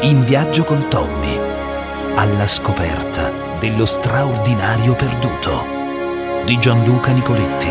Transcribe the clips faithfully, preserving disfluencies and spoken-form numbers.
In viaggio con Tommy, alla scoperta dello straordinario perduto di Gianluca Nicoletti.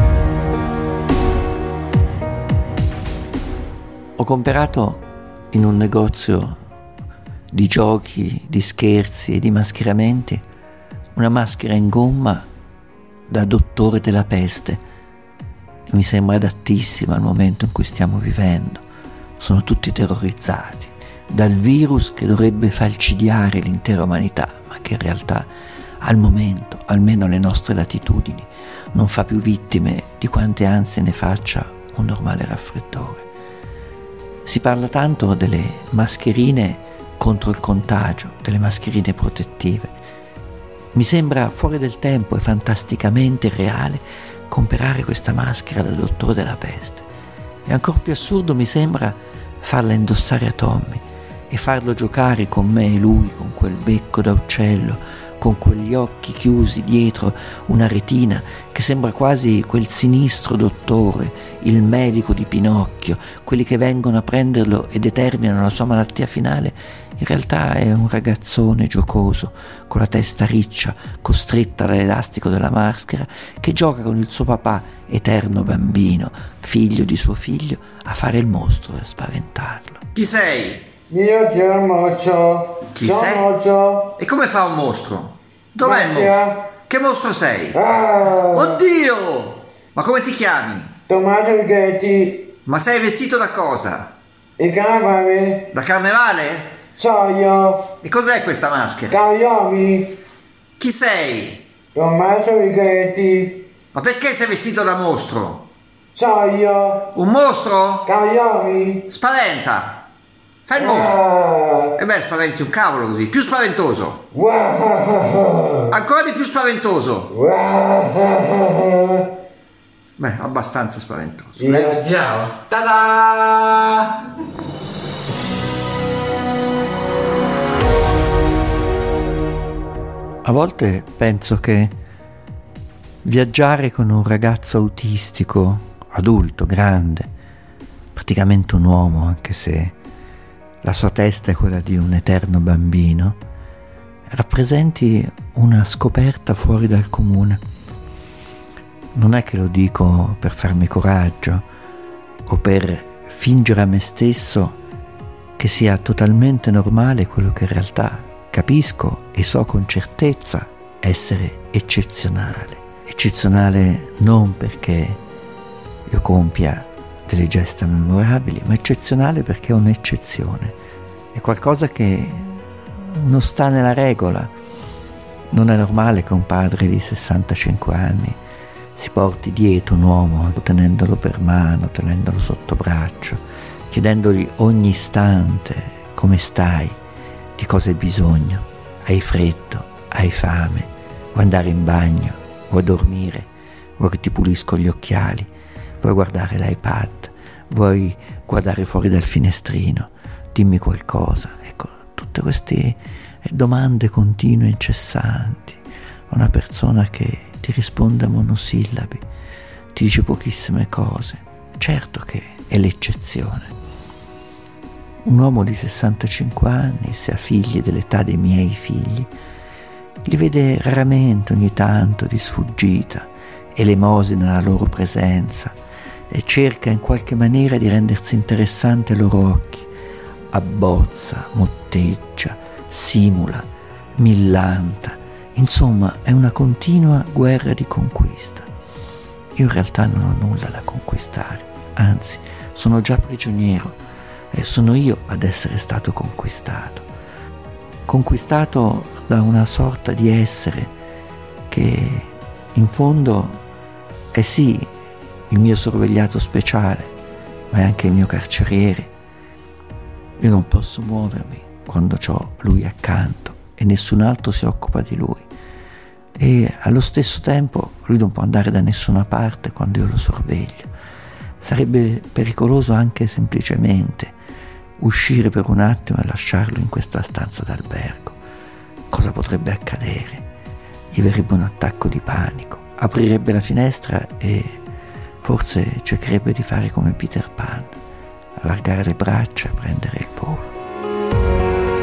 Ho comprato in un negozio di giochi, di scherzi e di mascheramenti una maschera in gomma da dottore della peste e mi sembra adattissima al momento in cui stiamo vivendo. Sono tutti terrorizzati dal virus che dovrebbe falcidiare l'intera umanità, ma che in realtà al momento, almeno alle nostre latitudini, non fa più vittime di quante anzi ne faccia un normale raffreddore. Si parla tanto delle mascherine contro il contagio, delle mascherine protettive. Mi sembra fuori del tempo e fantasticamente reale comprare questa maschera da dottore della peste. E ancora più assurdo mi sembra farla indossare a Tommy e farlo giocare con me e lui, con quel becco da uccello, con quegli occhi chiusi dietro una retina che sembra quasi quel sinistro dottore, il medico di Pinocchio, quelli che vengono a prenderlo e determinano la sua malattia finale. In realtà è un ragazzone giocoso, con la testa riccia, costretta dall'elastico della maschera, che gioca con il suo papà, eterno bambino, figlio di suo figlio, a fare il mostro e a spaventarlo. Chi sei? Io ti ho mostro. Chi Sono sei? mostro. E come fa un mostro? Dov'è il Maschera. mostro? Che mostro sei? Ah, Oddio! Ma come ti chiami? Tommaso Righetti. Ma sei vestito da cosa? I carnevali. Da carnevale? So io. E cos'è questa maschera? Cagliomi. Chi sei? Tommaso Righetti. Ma perché sei vestito da mostro? So io. Un mostro? Cagliomi. Spaventa! Fai il mostro! Ah, E beh, spaventi un cavolo così, più spaventoso! wow. Ancora di più spaventoso! Wow. Beh, abbastanza spaventoso. Io ciao. Ta-da! A volte penso che viaggiare con un ragazzo autistico, adulto, grande, praticamente un uomo, anche se la sua testa è quella di un eterno bambino, rappresenti una scoperta fuori dal comune. Non è che lo dico per farmi coraggio o per fingere a me stesso che sia totalmente normale quello che in realtà capisco e so con certezza essere eccezionale. Eccezionale non perché io compia delle gesta memorabili, ma eccezionale perché è un'eccezione. È qualcosa che non sta nella regola. Non è normale che un padre di sessantacinque anni si porti dietro un uomo, tenendolo per mano, tenendolo sotto braccio, chiedendogli ogni istante come stai, di cosa hai bisogno, hai freddo, hai fame, vuoi andare in bagno, vuoi dormire, vuoi che ti pulisco gli occhiali, vuoi guardare l'iPad, vuoi guardare fuori dal finestrino, dimmi qualcosa. Ecco, tutte queste domande continue, incessanti. Una persona che ti risponde a monosillabi, ti dice pochissime cose. Certo che è l'eccezione. Un uomo di sessantacinque anni, se ha figli dell'età dei miei figli, li vede raramente, ogni tanto, di sfuggita, elemosina la loro presenza e cerca in qualche maniera di rendersi interessante ai loro occhi. Abbozza, motteggia, simula, millanta. Insomma, è una continua guerra di conquista. Io in realtà non ho nulla da conquistare, anzi, sono già prigioniero e sono io ad essere stato conquistato. Conquistato da una sorta di essere che in fondo è sì il mio sorvegliato speciale, ma è anche il mio carceriere. Io non posso muovermi quando c'ho lui accanto e nessun altro si occupa di lui, e allo stesso tempo lui non può andare da nessuna parte quando io lo sorveglio. Sarebbe pericoloso anche semplicemente uscire per un attimo e lasciarlo in questa stanza d'albergo. Cosa potrebbe accadere? Gli verrebbe un attacco di panico, aprirebbe la finestra e forse cercherebbe di fare come Peter Pan, allargare le braccia e prendere il volo.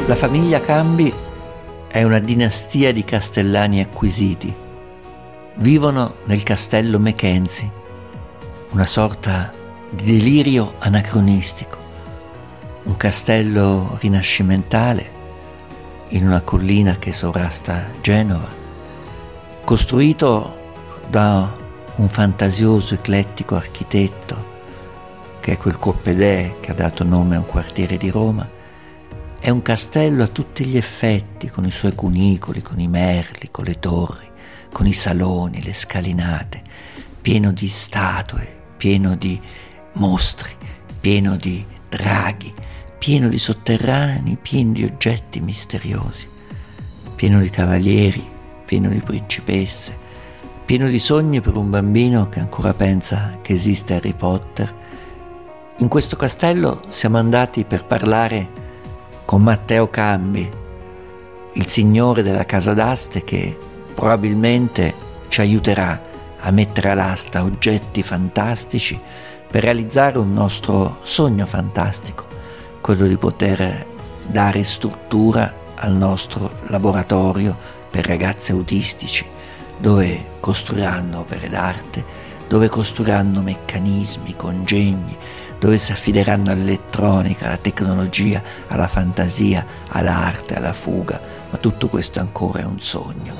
La famiglia Cambi è una dinastia di castellani acquisiti. Vivono nel castello Mackenzie, una sorta di delirio anacronistico, un castello rinascimentale in una collina che sovrasta Genova, costruito da un fantasioso eclettico architetto che è quel Coppedè che ha dato nome a un quartiere di Roma. È un castello a tutti gli effetti, con i suoi cunicoli, con i merli, con le torri, con i saloni, le scalinate, pieno di statue, pieno di mostri, pieno di draghi, pieno di sotterranei, pieno di oggetti misteriosi, pieno di cavalieri, pieno di principesse, pieno di sogni per un bambino che ancora pensa che esiste Harry Potter. In questo castello siamo andati per parlare con Matteo Cambi, il signore della casa d'aste che probabilmente ci aiuterà a mettere all'asta oggetti fantastici per realizzare un nostro sogno fantastico, quello di poter dare struttura al nostro laboratorio per ragazzi autistici, dove costruiranno opere d'arte, dove costruiranno meccanismi, congegni, dove si affideranno all'elettronica, alla tecnologia, alla fantasia, all'arte, alla fuga, ma tutto questo ancora è un sogno.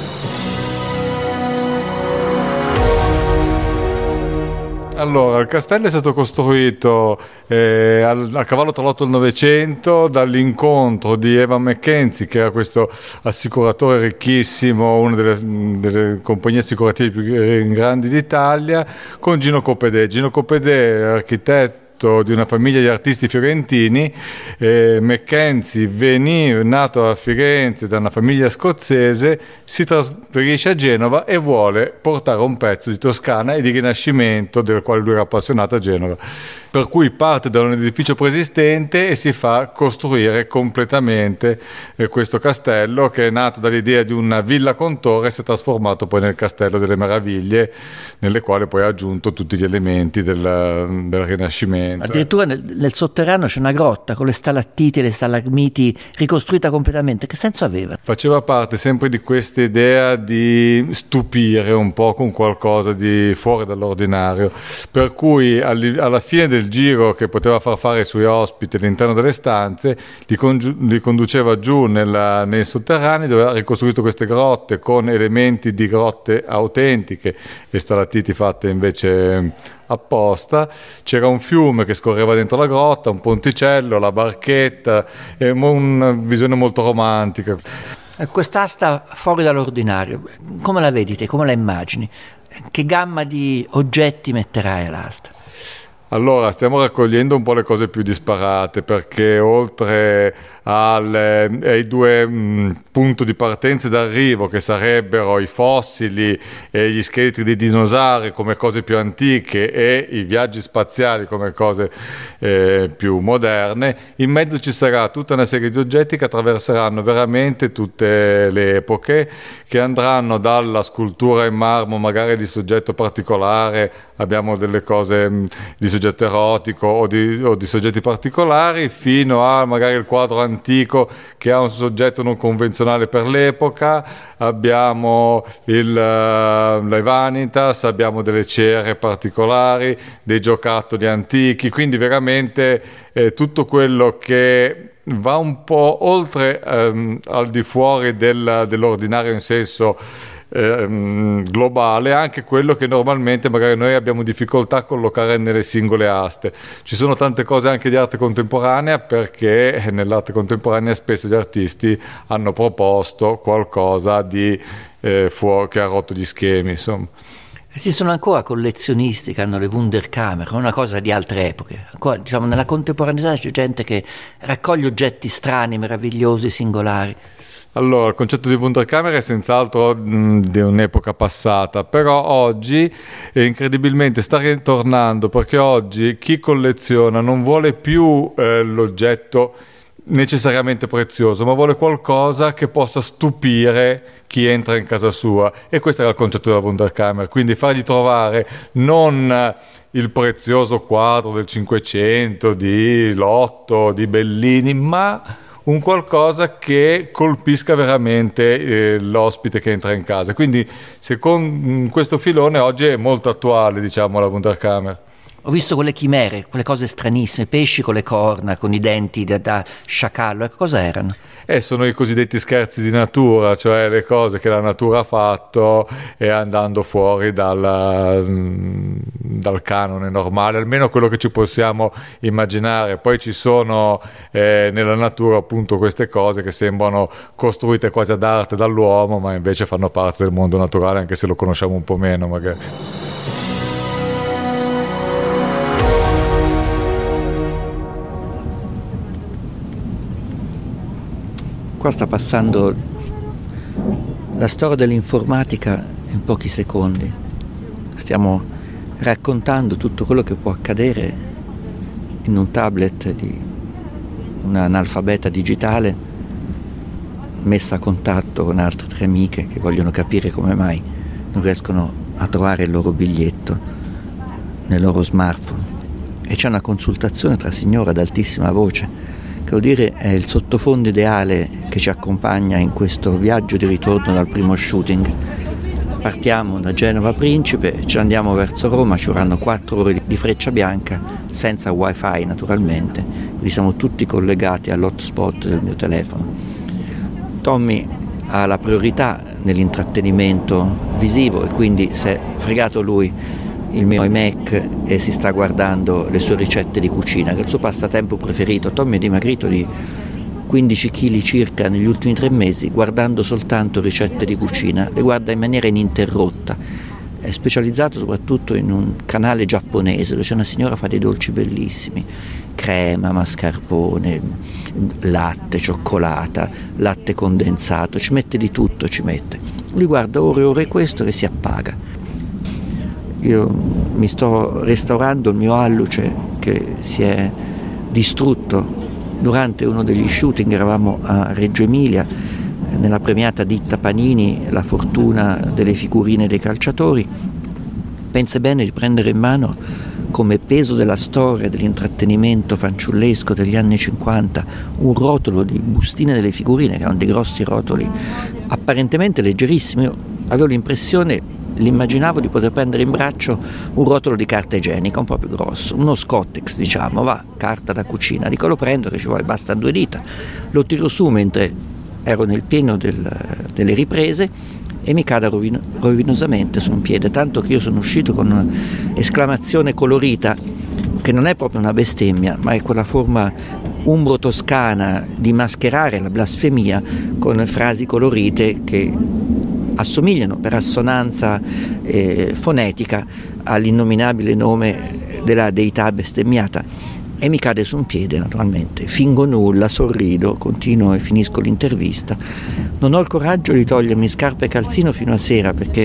Allora, il castello è stato costruito eh, al, a cavallo tra l'Ottocento e il Novecento dall'incontro di Evan Mackenzie, che era questo assicuratore ricchissimo, una delle, delle compagnie assicurative più grandi d'Italia, con Gino Coppedè. Gino Coppedè, architetto di una famiglia di artisti fiorentini. eh, Mackenzie veniva nato a Firenze da una famiglia scozzese, si trasferisce a Genova e vuole portare un pezzo di Toscana e di Rinascimento del quale lui era appassionato a Genova, per cui parte da un edificio preesistente e si fa costruire completamente eh, questo castello, che è nato dall'idea di una villa con torre e si è trasformato poi nel Castello delle Meraviglie, nelle quali poi ha aggiunto tutti gli elementi del, del Rinascimento. Addirittura nel, nel sotterraneo c'è una grotta con le stalattiti e le stalagmiti ricostruita completamente. Che senso aveva? Faceva parte sempre di questa idea di stupire un po' con qualcosa di fuori dall'ordinario, per cui alla fine del giro che poteva far fare ai suoi ospiti all'interno delle stanze li, congiu- li conduceva giù nella, nei sotterranei, dove ha ricostruito queste grotte con elementi di grotte autentiche e stalattiti fatte invece apposta. C'era un fiume che scorreva dentro la grotta, un ponticello, la barchetta, e una visione molto romantica. Quest'asta fuori dall'ordinario, come la vedi te, come la immagini? Che gamma di oggetti metterai all'asta? Allora, stiamo raccogliendo un po' le cose più disparate, perché oltre alle, ai due mh, punti di partenza e d'arrivo, che sarebbero i fossili e gli scheletri di dinosauri come cose più antiche e i viaggi spaziali come cose eh, più moderne, in mezzo ci sarà tutta una serie di oggetti che attraverseranno veramente tutte le epoche, che andranno dalla scultura in marmo magari di soggetto particolare, abbiamo delle cose mh, di soggetto erotico o di, o di soggetti particolari, fino a magari il quadro antico che ha un soggetto non convenzionale per l'epoca. Abbiamo il, uh, le vanitas, abbiamo delle cere particolari, dei giocattoli antichi, quindi veramente eh, tutto quello che va un po' oltre ehm, al di fuori del, dell'ordinario in senso ehm, globale, anche quello che normalmente magari noi abbiamo difficoltà a collocare nelle singole aste. Ci sono tante cose anche di arte contemporanea, perché nell'arte contemporanea spesso gli artisti hanno proposto qualcosa di eh, fuori, che ha rotto gli schemi, insomma. Esistono ancora collezionisti che hanno le Wunderkammer, una cosa di altre epoche. Ancora, diciamo, nella contemporaneità c'è gente che raccoglie oggetti strani, meravigliosi, singolari. Allora, il concetto di Wunderkammer è senz'altro mh, di un'epoca passata, però oggi eh, incredibilmente sta ritornando, perché oggi chi colleziona non vuole più eh, l'oggetto necessariamente prezioso, ma vuole qualcosa che possa stupire chi entra in casa sua, e questo era il concetto della Wunderkammer, quindi fargli trovare non il prezioso quadro del Cinquecento di Lotto, di Bellini, ma un qualcosa che colpisca veramente eh, l'ospite che entra in casa. Quindi secondo questo filone oggi è molto attuale, diciamo, la Wunderkammer. Ho visto quelle chimere, quelle cose stranissime, pesci con le corna, con i denti da, da sciacallo, ecco, cosa erano? Eh, sono i cosiddetti scherzi di natura, cioè le cose che la natura ha fatto e andando fuori dal, dal canone normale, almeno quello che ci possiamo immaginare. Poi ci sono eh, nella natura appunto queste cose che sembrano costruite quasi ad arte dall'uomo, ma invece fanno parte del mondo naturale, anche se lo conosciamo un po' meno magari. Qua sta passando la storia dell'informatica in pochi secondi. Stiamo raccontando tutto quello che può accadere in un tablet di un'analfabeta digitale messa a contatto con altre tre amiche che vogliono capire come mai non riescono a trovare il loro biglietto nel loro smartphone. E c'è una consultazione tra signore ad altissima voce. Devo dire, è il sottofondo ideale che ci accompagna in questo viaggio di ritorno dal primo shooting. Partiamo da Genova Principe, ci andiamo verso Roma, ci vorranno quattro ore di Freccia Bianca, senza wifi naturalmente, quindi siamo tutti collegati all'hotspot del mio telefono. Tommy ha la priorità nell'intrattenimento visivo e quindi si è fregato lui il mio iMac e si sta guardando le sue ricette di cucina, che è il suo passatempo preferito. Tommy è dimagrito di quindici chili circa negli ultimi tre mesi, guardando soltanto ricette di cucina, le guarda in maniera ininterrotta. È specializzato soprattutto in un canale giapponese dove c'è una signora che fa dei dolci bellissimi, crema, mascarpone, latte, cioccolata, latte condensato, ci mette di tutto, ci mette. Lui guarda ore e ore questo e si appaga. Io mi sto restaurando il mio alluce che si è distrutto durante uno degli shooting. Eravamo a Reggio Emilia nella premiata ditta Panini, la fortuna delle figurine dei calciatori. Pensa bene di prendere in mano come peso della storia dell'intrattenimento fanciullesco degli anni cinquanta un rotolo di bustine delle figurine, che erano dei grossi rotoli apparentemente leggerissimi. Io avevo l'impressione, l'immaginavo di poter prendere in braccio un rotolo di carta igienica un po' più grosso, uno Scottex, diciamo, va, carta da cucina. Dico, lo prendo, che ci vuole, bastano due dita, lo tiro su mentre ero nel pieno del, delle riprese e mi cade rovin- rovinosamente su un piede, tanto che io sono uscito con un'esclamazione colorita che non è proprio una bestemmia, ma è quella forma umbro-toscana di mascherare la blasfemia con frasi colorite che assomigliano per assonanza eh, fonetica all'innominabile nome della deità bestemmiata, e mi cade su un piede naturalmente. Fingo nulla, sorrido, continuo e finisco l'intervista. Non ho il coraggio di togliermi scarpe e calzino fino a sera perché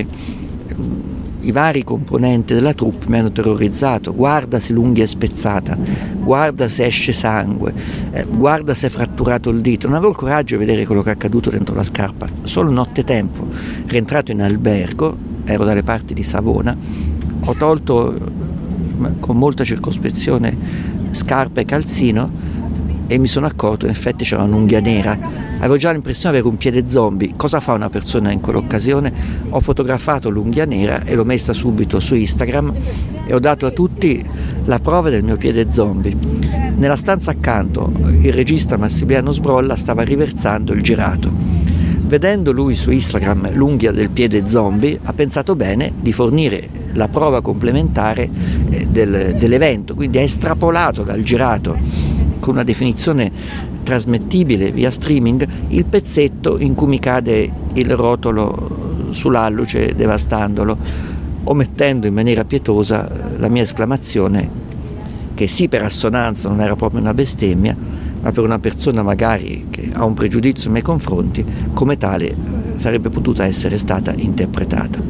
i vari componenti della troupe mi hanno terrorizzato. Guarda se l'unghia è spezzata, guarda se esce sangue, eh, guarda se è fratturato il dito. Non avevo il coraggio di vedere quello che è accaduto dentro la scarpa. Solo nottetempo, rientrato in albergo, ero dalle parti di Savona, ho tolto con molta circospezione scarpa e calzino e mi sono accorto in effetti c'era un'unghia nera. Avevo già l'impressione di avere un piede zombie. Cosa fa una persona in quell'occasione? Ho fotografato l'unghia nera e l'ho messa subito su Instagram e ho dato a tutti la prova del mio piede zombie. Nella stanza accanto il regista Massimiliano Sbrolla stava riversando il girato. Vedendo lui su Instagram l'unghia del piede zombie, ha pensato bene di fornire la prova complementare del, dell'evento, quindi ha estrapolato dal girato con una definizione trasmettibile via streaming il pezzetto in cui mi cade il rotolo sull'alluce devastandolo, omettendo in maniera pietosa la mia esclamazione che sì, per assonanza non era proprio una bestemmia, ma per una persona magari che ha un pregiudizio nei miei confronti, come tale sarebbe potuta essere stata interpretata.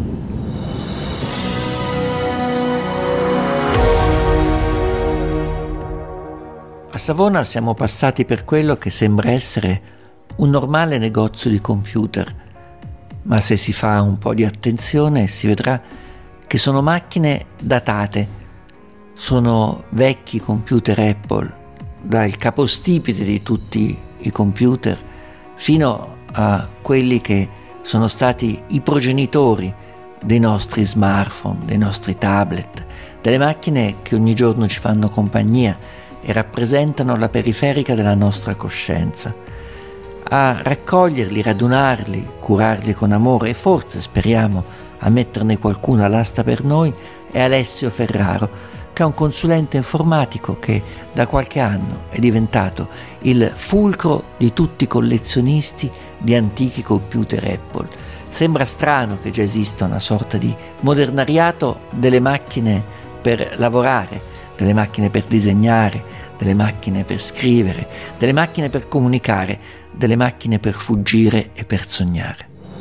A Savona siamo passati per quello che sembra essere un normale negozio di computer, ma se si fa un po' di attenzione si vedrà che sono macchine datate, sono vecchi computer Apple, dal capostipite di tutti i computer, fino a quelli che sono stati i progenitori dei nostri smartphone, dei nostri tablet, delle macchine che ogni giorno ci fanno compagnia e rappresentano la periferica della nostra coscienza. A raccoglierli, radunarli, curarli con amore e forse, speriamo, a metterne qualcuno all'asta per noi è Alessio Ferraro, che è un consulente informatico che da qualche anno è diventato il fulcro di tutti i collezionisti di antichi computer Apple. Sembra strano che già esista una sorta di modernariato delle macchine per lavorare, delle macchine per disegnare, delle macchine per scrivere, delle macchine per comunicare, delle macchine per fuggire e per sognare.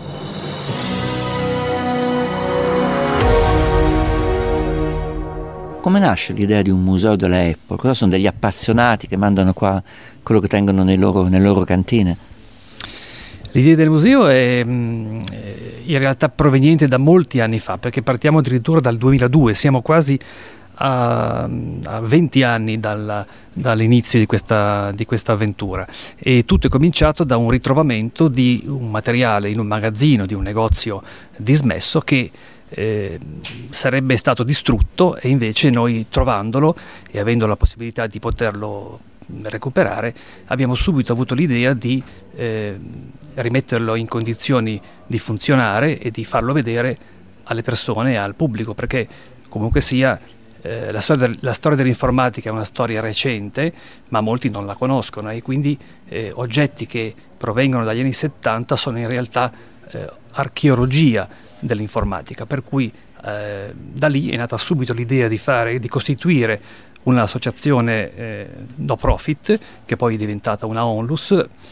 Come nasce l'idea di un museo della Apple? Cosa sono degli appassionati che mandano qua quello che tengono nei loro, nelle loro cantine? L'idea del museo è in realtà proveniente da molti anni fa, perché partiamo addirittura dal duemiladue, siamo quasi a, a venti anni dalla, dall'inizio di questa, di questa avventura, e tutto è cominciato da un ritrovamento di un materiale in un magazzino di un negozio dismesso che Eh, sarebbe stato distrutto, e invece noi, trovandolo e avendo la possibilità di poterlo recuperare, abbiamo subito avuto l'idea di eh, rimetterlo in condizioni di funzionare e di farlo vedere alle persone e al pubblico, perché comunque sia eh, la, storia, la storia dell'informatica è una storia recente, ma molti non la conoscono, e quindi eh, oggetti che provengono dagli anni settanta sono in realtà eh, archeologia dell'informatica, per cui eh, da lì è nata subito l'idea di fare, di costituire un'associazione eh, no profit, che poi è diventata una onlus,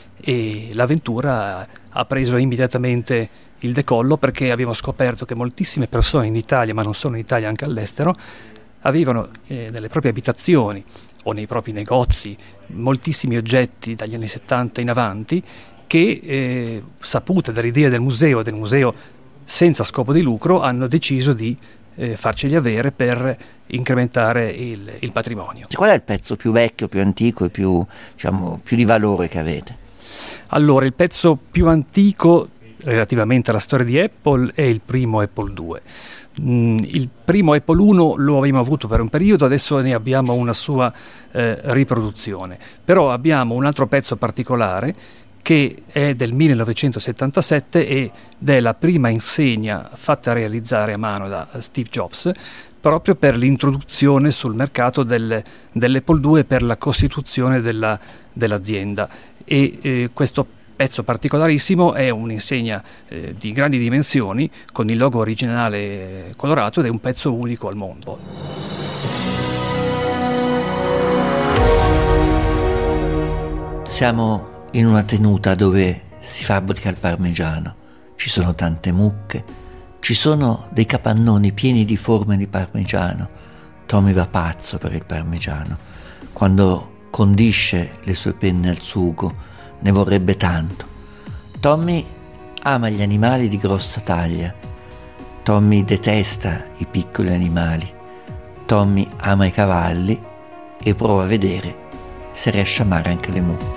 e l'avventura ha preso immediatamente il decollo, perché abbiamo scoperto che moltissime persone in Italia, ma non solo in Italia, anche all'estero, avevano eh, nelle proprie abitazioni o nei propri negozi moltissimi oggetti dagli anni settanta in avanti che, eh, sapute dall'idea del museo, del museo senza scopo di lucro, hanno deciso di eh, farceli avere per incrementare il, il patrimonio. Qual è il pezzo più vecchio, più antico e più, diciamo, più di valore che avete? Allora, il pezzo più antico relativamente alla storia di Apple è il primo Apple due. Mm, il primo Apple uno lo abbiamo avuto per un periodo, adesso ne abbiamo una sua eh, riproduzione. Però abbiamo un altro pezzo particolare che è del millenovecentosettantasette ed è la prima insegna fatta realizzare a mano da Steve Jobs, proprio per l'introduzione sul mercato del, dell'Apple due, per la costituzione della, dell'azienda. E eh, questo pezzo particolarissimo è un'insegna eh, di grandi dimensioni con il logo originale colorato, ed è un pezzo unico al mondo. Siamo in una tenuta dove si fabbrica il parmigiano, ci sono tante mucche, ci sono dei capannoni pieni di forme di parmigiano. Tommy va pazzo per il parmigiano. Quando condisce le sue penne al sugo ne vorrebbe tanto. Tommy ama gli animali di grossa taglia. Tommy detesta i piccoli animali. Tommy ama i cavalli e prova a vedere se riesce a amare anche le mucche.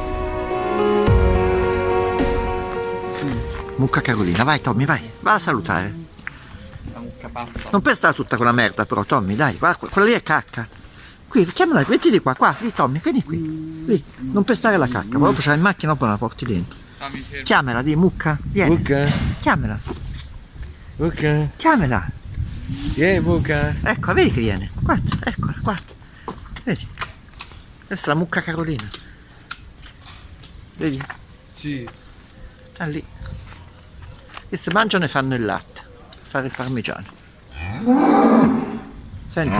Mucca Carolina, vai Tommy, vai, va a salutare. Non pestare tutta quella merda però, Tommy, dai, guarda, quella lì è cacca. Qui, chiamala, mettiti qua, qua, lì Tommy, vieni qui, lì, non pestare la cacca, poi dopo c'hai in macchina, dopo la porti dentro. Chiamala, di Mucca, vieni. Mucca? Chiamala. Mucca? Chiamala. Vieni Mucca. Ecco, vedi che viene, guarda, eccola, guarda, vedi. Questa è la Mucca Carolina. Vedi? Sì. Ah, lì. Queste mangiano e fanno il latte per fare il parmigiano. Senti.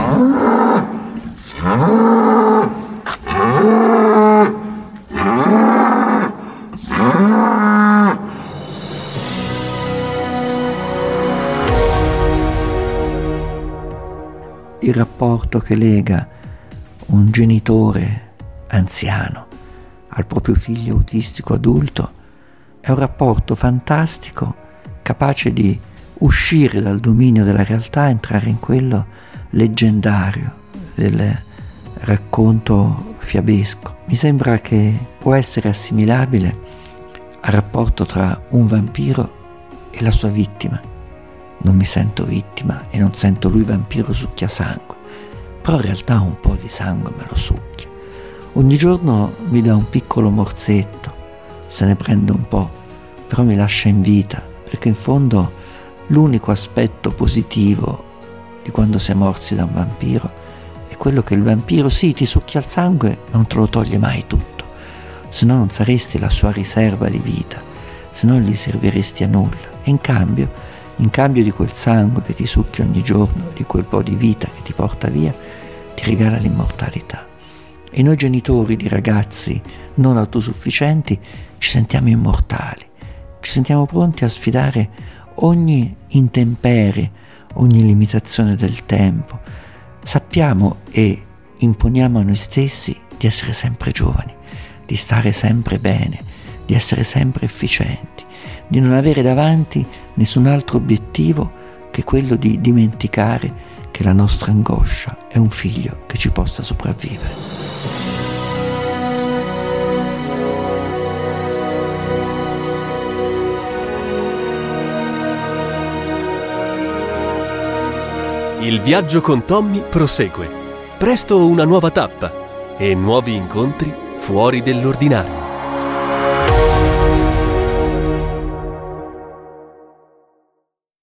Il rapporto che lega un genitore anziano al proprio figlio autistico adulto è un rapporto fantastico, capace di uscire dal dominio della realtà e entrare in quello leggendario del racconto fiabesco. Mi sembra che può essere assimilabile al rapporto tra un vampiro e la sua vittima. Non mi sento vittima e non sento lui vampiro succhia sangue, però in realtà un po' di sangue me lo succhia. Ogni giorno mi dà un piccolo morsetto, se ne prende un po', però mi lascia in vita, perché in fondo l'unico aspetto positivo di quando sei morsi da un vampiro è quello che il vampiro sì ti succhia il sangue, non te lo toglie mai tutto, se no non saresti la sua riserva di vita, se no gli serviresti a nulla. E in cambio, in cambio di quel sangue che ti succhia ogni giorno, di quel po' di vita che ti porta via, ti regala l'immortalità. E noi genitori di ragazzi non autosufficienti ci sentiamo immortali, ci sentiamo pronti a sfidare ogni intemperie, ogni limitazione del tempo. Sappiamo e imponiamo a noi stessi di essere sempre giovani, di stare sempre bene, di essere sempre efficienti, di non avere davanti nessun altro obiettivo che quello di dimenticare che la nostra angoscia è un figlio che ci possa sopravvivere. Il viaggio con Tommy prosegue. Presto una nuova tappa e nuovi incontri fuori dell'ordinario.